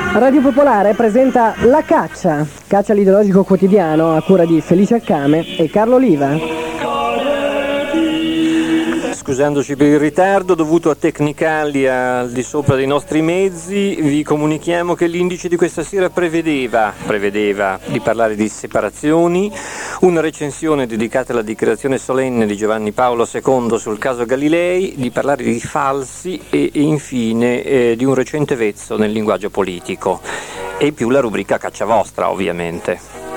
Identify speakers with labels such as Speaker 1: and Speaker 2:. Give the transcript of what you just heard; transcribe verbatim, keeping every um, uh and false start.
Speaker 1: Radio Popolare presenta La Caccia, caccia all'ideologico quotidiano a cura di Felice Accame e Carlo Oliva.
Speaker 2: Scusandoci per il ritardo dovuto a tecnicali al di sopra dei nostri mezzi, vi comunichiamo che l'indice di questa sera prevedeva, prevedeva di parlare di separazioni, una recensione dedicata alla dichiarazione solenne di Giovanni Paolo secondo sul caso Galilei, di parlare di falsi e, e infine eh, di un recente vezzo nel linguaggio politico e più la rubrica Caccia Vostra, ovviamente.